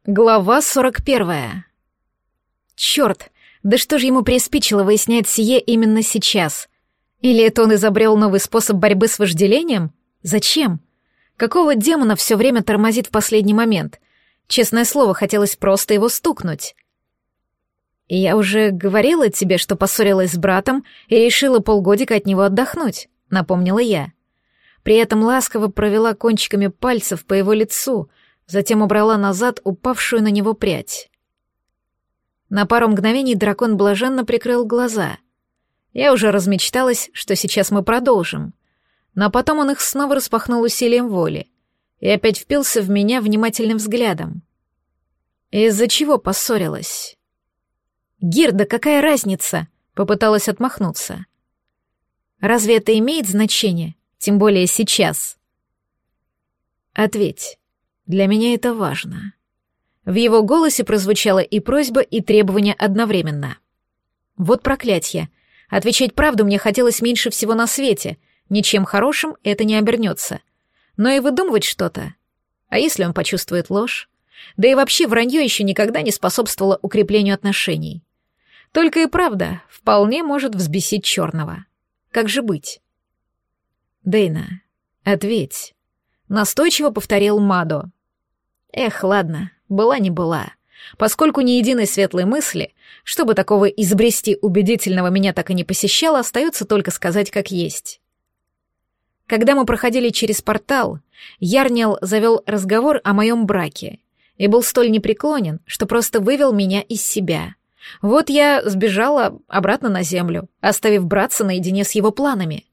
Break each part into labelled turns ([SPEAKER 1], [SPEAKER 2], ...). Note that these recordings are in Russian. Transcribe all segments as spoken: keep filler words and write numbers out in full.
[SPEAKER 1] Глава сорок первая. Черт, да что же ему приспичило выяснять сие именно сейчас? Или это он изобрел новый способ борьбы с вожделением? Зачем? Какого демона все время тормозит в последний момент? Честное слово, хотелось просто его стукнуть. Я уже говорила тебе, что поссорилась с братом и решила полгодика от него отдохнуть, напомнила я. При этом ласково провела кончиками пальцев по его лицу, затем убрала назад упавшую на него прядь. На пару мгновений дракон блаженно прикрыл глаза. Я уже размечталась, что сейчас мы продолжим. Но потом он их снова распахнул усилием воли и опять впился в меня внимательным взглядом. Из-за чего поссорилась? «Гирда, какая разница?» — попыталась отмахнуться. «Разве это имеет значение? Тем более сейчас». «Ответь. Для меня это важно». В его голосе прозвучала и просьба, и требование одновременно. Вот проклятье. Отвечать правду мне хотелось меньше всего на свете. Ничем хорошим это не обернется. Но и выдумывать что-то. А если он почувствует ложь? Да и вообще вранье еще никогда не способствовало укреплению отношений. Только и правда вполне может взбесить черного. Как же быть? «Дейна, ответь», — настойчиво повторил Мадо. Эх, ладно, была не была. Поскольку ни единой светлой мысли, чтобы такого изобрести убедительного меня так и не посещало, остается только сказать как есть. Когда мы проходили через портал, Ярниал завел разговор о моем браке и был столь непреклонен, что просто вывел меня из себя. Вот я сбежала обратно на землю, оставив братца наедине с его планами.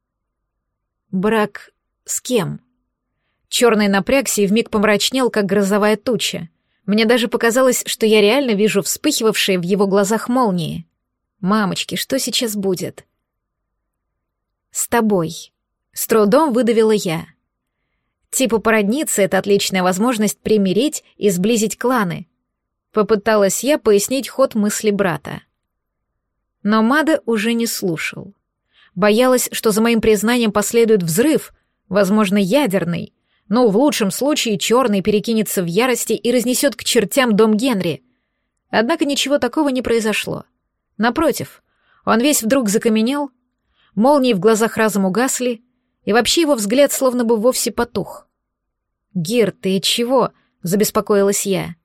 [SPEAKER 1] Брак с кем? Черный напрягся и вмиг помрачнел, как грозовая туча. Мне даже показалось, что я реально вижу вспыхивавшие в его глазах молнии. «Мамочки, что сейчас будет?» «С тобой», — с трудом выдавила я. Типа породниться — это отличная возможность примирить и сблизить кланы. Попыталась я пояснить ход мысли брата. Но Мада уже не слушал. Боялась, что за моим признанием последует взрыв, возможно, ядерный, но в лучшем случае черный перекинется в ярости и разнесет к чертям дом Генри. Однако ничего такого не произошло. Напротив, он весь вдруг закаменел, молнии в глазах разом угасли, и вообще его взгляд словно бы вовсе потух. «Гир, ты чего?» — забеспокоилась я.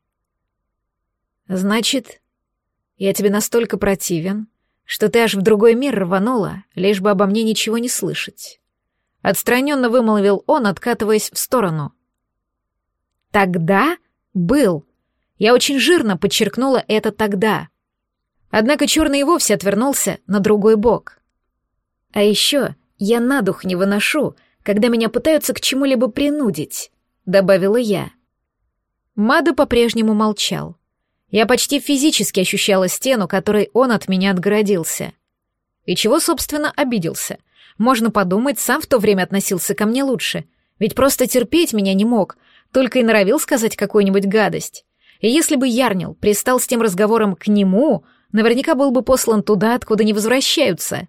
[SPEAKER 1] «Значит, я тебе настолько противен, что ты аж в другой мир рванула, лишь бы обо мне ничего не слышать». Отстраненно вымолвил он, откатываясь в сторону. «Тогда был». Я очень жирно подчеркнула это «тогда». Однако черный и вовсе отвернулся на другой бок. «А еще я на дух не выношу, когда меня пытаются к чему-либо принудить», — добавила я. Мада по-прежнему молчал. Я почти физически ощущала стену, которой он от меня отгородился. И чего, собственно, обиделся? Можно подумать, сам в то время относился ко мне лучше, ведь просто терпеть меня не мог, только и норовил сказать какую-нибудь гадость. И если бы Ярнил пристал с тем разговором к нему, наверняка был бы послан туда, откуда не возвращаются.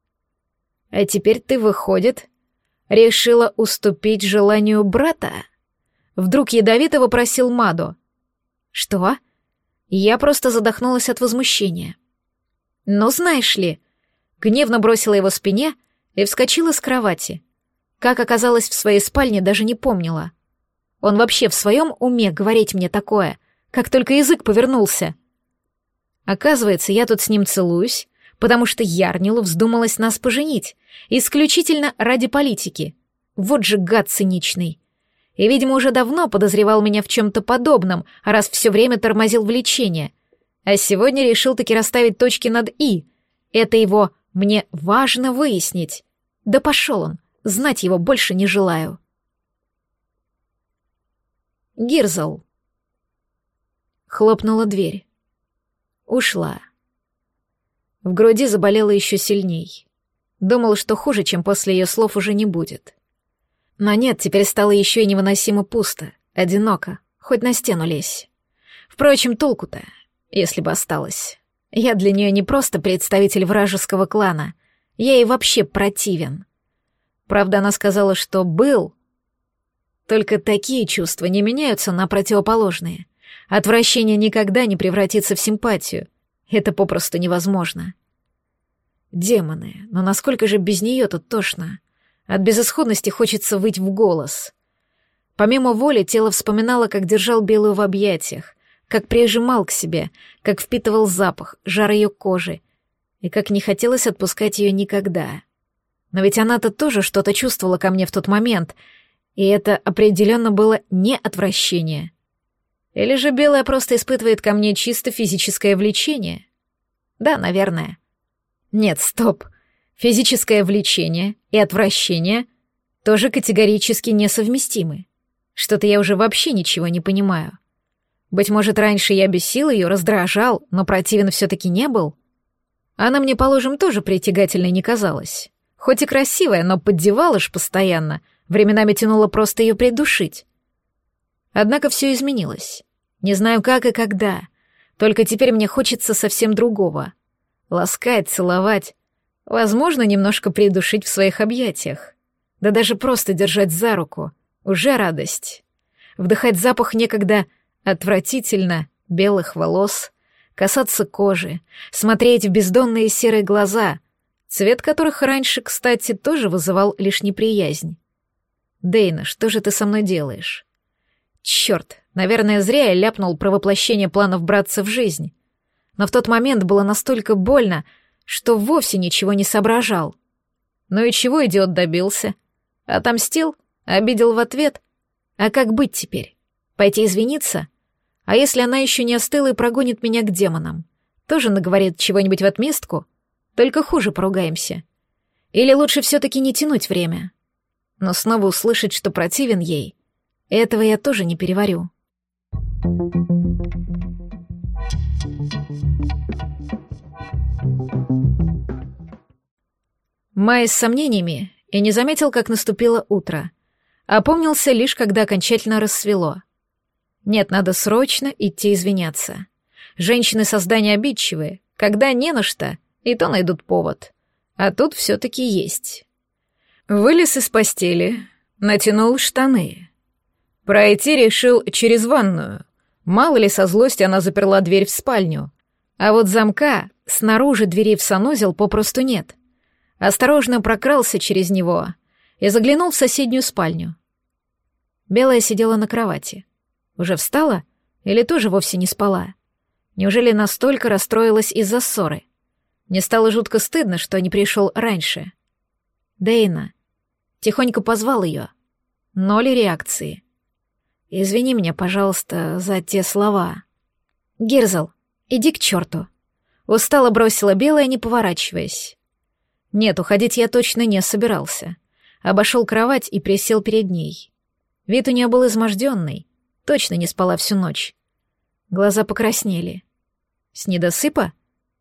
[SPEAKER 1] А теперь ты, выходит, решила уступить желанию брата? Вдруг ядовито вопросил Мадо. Что? Я просто задохнулась от возмущения. Ну, знаешь ли, гневно бросила его спине и вскочила с кровати. Как оказалось в своей спальне, даже не помнила. Он вообще в своем уме говорить мне такое, как только язык повернулся. Оказывается, я тут с ним целуюсь, потому что Ярнилу вздумалось нас поженить, исключительно ради политики. Вот же гад циничный. И, видимо, уже давно подозревал меня в чем-то подобном, раз все время тормозил влечение. А сегодня решил таки расставить точки над «и». Это его «мне важно выяснить». Да пошел он, знать его больше не желаю. Гирзл. Хлопнула дверь. Ушла. В груди заболело еще сильней. Думал, что хуже, чем после ее слов, уже не будет. Но нет, теперь стало еще и невыносимо пусто, одиноко, хоть на стену лезь. Впрочем, толку-то, если бы осталось. Я для нее не просто представитель вражеского клана, я ей вообще противен. Правда, она сказала, что был. Только такие чувства не меняются на противоположные. Отвращение никогда не превратится в симпатию. Это попросту невозможно. Демоны, но насколько же без нее тут тошно? От безысходности хочется выть в голос. Помимо воли, тело вспоминало, как держал Белую в объятиях, как прижимал к себе, как впитывал запах, жар ее кожи, и как не хотелось отпускать ее никогда. Но ведь она-то тоже что-то чувствовала ко мне в тот момент, и это определенно было не отвращение. Или же Белая просто испытывает ко мне чисто физическое влечение? Да, наверное. Нет, стоп. Физическое влечение и отвращение тоже категорически несовместимы. Что-то я уже вообще ничего не понимаю. Быть может, раньше я бесил ее, раздражал, но противен все-таки не был? Она мне, положим, тоже притягательной не казалась. Хоть и красивая, но поддевала ж постоянно, временами тянуло просто ее придушить. Однако все изменилось. Не знаю как и когда, только теперь мне хочется совсем другого. Ласкать, целовать, возможно, немножко придушить в своих объятиях. Да даже просто держать за руку — уже радость. Вдыхать запах некогда отвратительно белых волос, касаться кожи, смотреть в бездонные серые глаза, цвет которых раньше, кстати, тоже вызывал лишь неприязнь. «Дейна, что же ты со мной делаешь?» Черт, наверное, зря я ляпнул про воплощение планов браться в жизнь. Но в тот момент было настолько больно, что вовсе ничего не соображал. Ну и чего идиот добился? Отомстил? Обидел в ответ? А как быть теперь? Пойти извиниться? А если она еще не остыла и прогонит меня к демонам? Тоже наговорит чего-нибудь в отместку? Только хуже поругаемся. Или лучше все-таки не тянуть время? Но снова услышать, что противен ей, этого я тоже не переварю. Май с сомнениями и не заметил, как наступило утро. Опомнился лишь, когда окончательно рассвело. Нет, надо срочно идти извиняться. Женщины создания обидчивые, когда не на что, и то найдут повод. А тут все-таки есть. Вылез из постели, натянул штаны. Пройти решил через ванную. Мало ли, со злости она заперла дверь в спальню. А вот замка снаружи двери в санузел попросту нет. Осторожно прокрался через него и заглянул в соседнюю спальню. Белая сидела на кровати. Уже встала или тоже вовсе не спала? Неужели настолько расстроилась из-за ссоры? Мне стало жутко стыдно, что не пришел раньше. Дейна. Тихонько позвал ее. Ноль реакции. Извини меня, пожалуйста, за те слова. Гирзл, иди к черту. Устало бросила Белая, не поворачиваясь. Нет, уходить я точно не собирался. Обошел кровать и присел перед ней. Вид у нее был изможденный, точно не спала всю ночь. Глаза покраснели. С недосыпа?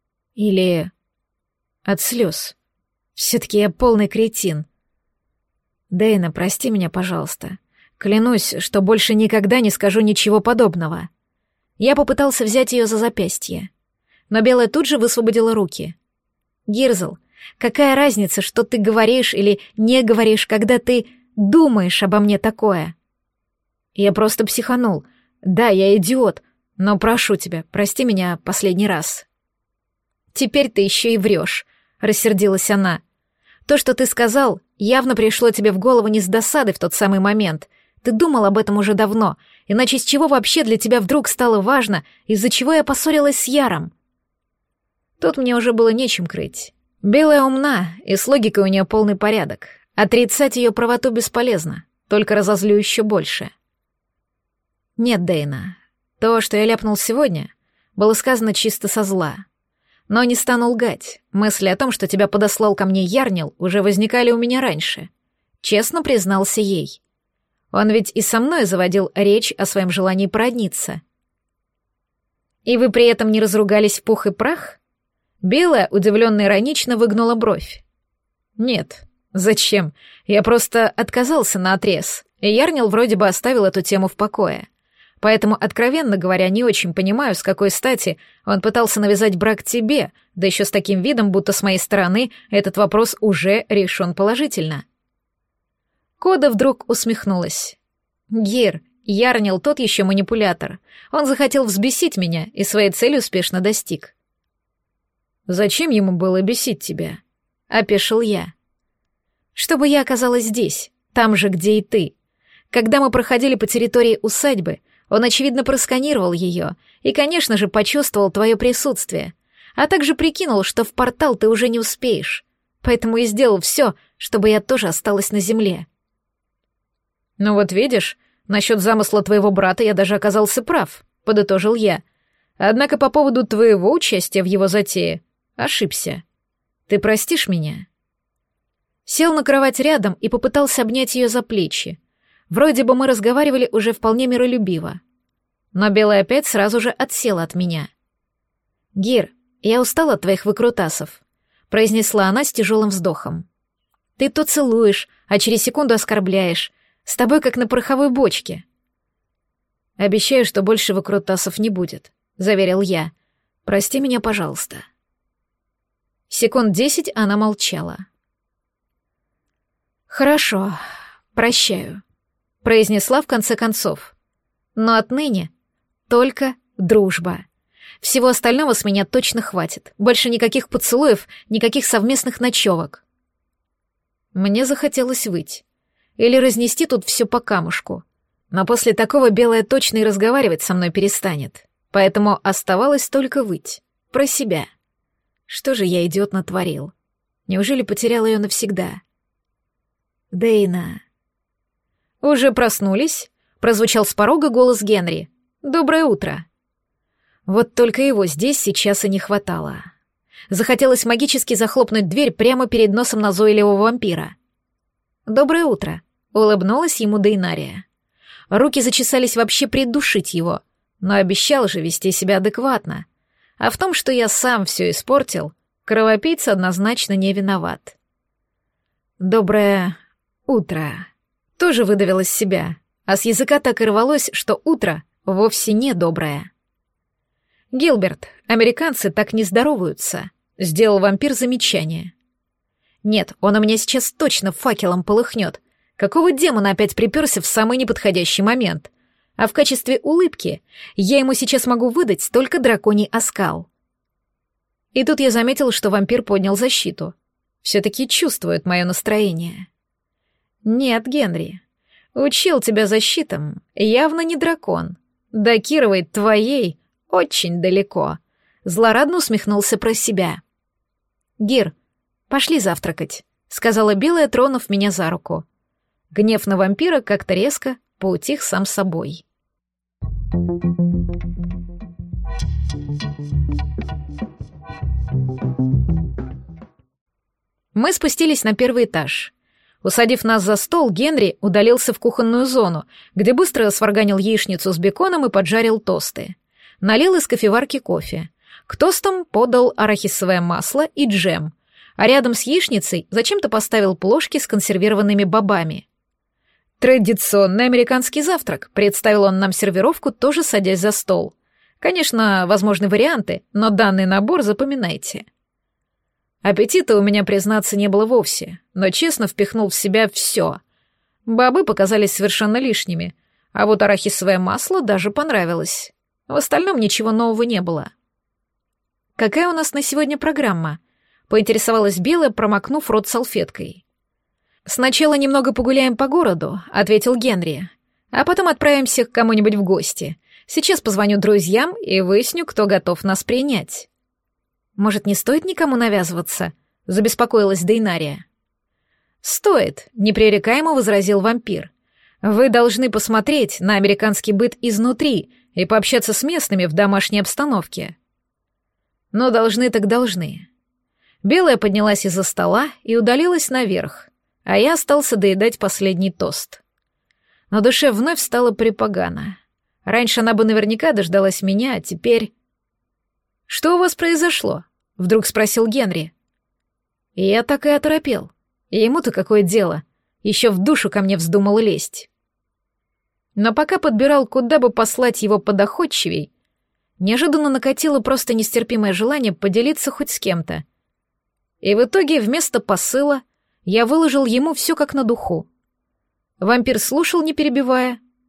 [SPEAKER 1] Или от слез? Все-таки я полный кретин. Дейна, прости меня, пожалуйста. Клянусь, что больше никогда не скажу ничего подобного. Я попытался взять ее за запястье, но Белая тут же высвободила руки. Гирзл, какая разница, что ты говоришь или не говоришь, когда ты думаешь обо мне такое? Я просто психанул. Да, я идиот, но прошу тебя, прости меня последний раз. Теперь ты еще и врешь, рассердилась она. То, что ты сказал, явно пришло тебе в голову не с досады в тот самый момент. Ты думал об этом уже давно, иначе с чего вообще для тебя вдруг стало важно, из-за чего я поссорилась с Яром? Тут мне уже было нечем крыть. Белая умна, и с логикой у нее полный порядок. Отрицать ее правоту бесполезно, только разозлю еще больше. Нет, Дейна, то, что я ляпнул сегодня, было сказано чисто со зла. Но не стану лгать, мысли о том, что тебя подослал ко мне Ярнил, уже возникали у меня раньше. Честно признался ей. Он ведь и со мной заводил речь о своем желании породниться. И вы при этом не разругались в пух и прах? Белая, удивленно иронично, выгнула бровь. Нет, зачем? Я просто отказался наотрез, и Ярнил вроде бы оставил эту тему в покое. Поэтому, откровенно говоря, не очень понимаю, с какой стати он пытался навязать брак тебе, да еще с таким видом, будто с моей стороны этот вопрос уже решен положительно. Кода вдруг усмехнулась. «Гир, Ярнил тот еще манипулятор. Он захотел взбесить меня и своей цели успешно достиг. «Зачем ему было бесить тебя?» — опешил я. «Чтобы я оказалась здесь, там же, где и ты. Когда мы проходили по территории усадьбы, он, очевидно, просканировал ее и, конечно же, почувствовал твое присутствие, а также прикинул, что в портал ты уже не успеешь, поэтому и сделал все, чтобы я тоже осталась на земле». «Ну вот видишь, насчет замысла твоего брата я даже оказался прав», — подытожил я. «Однако по поводу твоего участия в его затее ошибся. Ты простишь меня?» Сел на кровать рядом и попытался обнять ее за плечи. Вроде бы мы разговаривали уже вполне миролюбиво. Но Белая опять сразу же отсела от меня. «Гир, я устала от твоих выкрутасов», — произнесла она с тяжелым вздохом. «Ты то целуешь, а через секунду оскорбляешь. С тобой как на пороховой бочке». «Обещаю, что больше выкрутасов не будет», — заверил я. «Прости меня, пожалуйста». Секунд десять она молчала. «Хорошо, прощаю», — произнесла в конце концов. «Но отныне только дружба. Всего остального с меня точно хватит. Больше никаких поцелуев, никаких совместных ночевок». Мне захотелось выть. Или разнести тут все по камушку. Но после такого Белая точно и разговаривать со мной перестанет. Поэтому оставалось только выть. Про себя. Что же я, идиот, натворил? Неужели потерял ее навсегда? «Дейна». «Уже проснулись?» — прозвучал с порога голос Генри. «Доброе утро». Вот только его здесь сейчас и не хватало. Захотелось магически захлопнуть дверь прямо перед носом назойливого вампира. «Доброе утро», — улыбнулась ему Дейнария. Руки зачесались вообще придушить его, но обещал же вести себя адекватно. А в том, что я сам все испортил, кровопийца однозначно не виноват. «Доброе утро», — тоже выдавил из себя, а с языка так и рвалось, что утро вовсе не доброе. «Гилберт, американцы так не здороваются», — сделал вампир замечание. «Нет, он у меня сейчас точно факелом полыхнет. Какого демона опять приперся в самый неподходящий момент? А в качестве улыбки я ему сейчас могу выдать только драконий оскал». И тут я заметил, что вампир поднял защиту. Все-таки чувствует мое настроение. «Нет, Генри, учил тебя защитам явно не дракон. До Кировой твоей очень далеко», — злорадно усмехнулся про себя. «Гир, пошли завтракать», — сказала Белая, тронув меня за руку. Гнев на вампира как-то резко поутих сам собой. Мы спустились на первый этаж. Усадив нас за стол, Генри удалился в кухонную зону, где быстро сварганил яичницу с беконом и поджарил тосты. Налил из кофеварки кофе. К тостам подал арахисовое масло и джем, а рядом с яичницей зачем-то поставил плошки с консервированными бобами. «Традиционный американский завтрак», — представил он нам сервировку, тоже садясь за стол. Конечно, возможны варианты, но данный набор запоминайте. Аппетита у меня, признаться, не было вовсе, но честно впихнул в себя все. Бобы показались совершенно лишними, а вот арахисовое масло даже понравилось. В остальном ничего нового не было. «Какая у нас на сегодня программа?» — поинтересовалась Белая, промокнув рот салфеткой. «Сначала немного погуляем по городу», — ответил Генри, «а потом отправимся к кому-нибудь в гости. Сейчас позвоню друзьям и выясню, кто готов нас принять». «Может, не стоит никому навязываться?» — забеспокоилась Дейнария. «Стоит», — непререкаемо возразил вампир. «Вы должны посмотреть на американский быт изнутри и пообщаться с местными в домашней обстановке». «Но должны так должны». Белая поднялась из-за стола и удалилась наверх, а я остался доедать последний тост. На душе вновь стало припогано. Раньше она бы наверняка дождалась меня, а теперь... «Что у вас произошло?» — вдруг спросил Генри. И я так и оторопел. И ему-то какое дело? Еще в душу ко мне вздумал лезть. Но пока подбирал, куда бы послать его подоходчивей, неожиданно накатило просто нестерпимое желание поделиться хоть с кем-то. И в итоге вместо посыла я выложил ему все как на духу. Вампир слушал, не перебивая,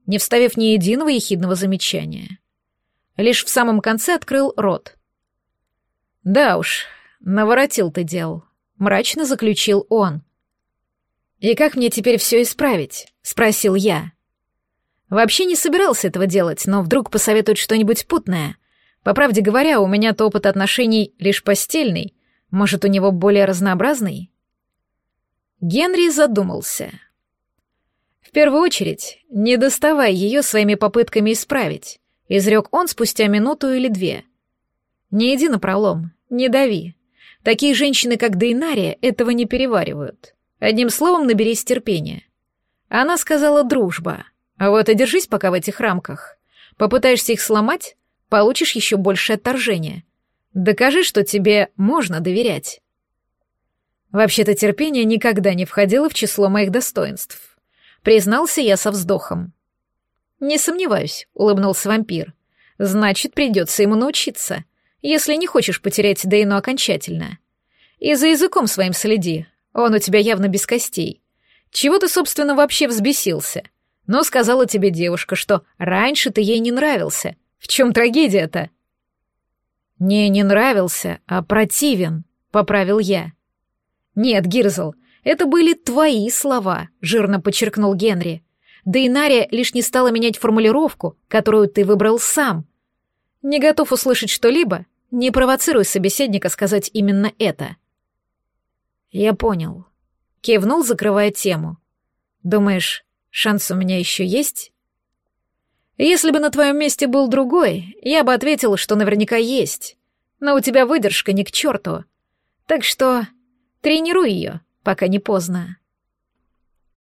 [SPEAKER 1] не вставив ни единого ехидного замечания. Лишь в самом конце открыл рот. «Да уж, наворотил ты дел», — мрачно заключил он. «И как мне теперь все исправить?» — спросил я. Вообще не собирался этого делать, но вдруг посоветуют что-нибудь путное. По правде говоря, у меня-то опыт отношений лишь постельный. Может, у него более разнообразный? Генри задумался. «В первую очередь, не доставай ее своими попытками исправить», — изрек он спустя минуту или две. «Не иди напролом, не дави. Такие женщины, как Дейнария, этого не переваривают. Одним словом, наберись терпения». Она сказала «дружба». А вот и держись пока в этих рамках. Попытаешься их сломать, получишь еще большее отторжение. Докажи, что тебе можно доверять. Вообще-то терпение никогда не входило в число моих достоинств. Признался я со вздохом. «Не сомневаюсь», — улыбнулся вампир. «Значит, придется ему научиться, если не хочешь потерять Дейну окончательно. И за языком своим следи, он у тебя явно без костей. Чего ты, собственно, вообще взбесился? Но сказала тебе девушка, что раньше ты ей не нравился. В чем трагедия-то?» «Не, не нравился, а противен», — поправил я. «Нет, Гирзл, это были твои слова», — жирно подчеркнул Генри. «Дейнария лишь не стала менять формулировку, которую ты выбрал сам. Не готов услышать что-либо? Не провоцируй собеседника сказать именно это». «Я понял», — кивнул, закрывая тему. «Думаешь, шанс у меня еще есть?» «Если бы на твоем месте был другой, я бы ответил, что наверняка есть. Но у тебя выдержка ни к черту. Так что тренируй ее, пока не поздно».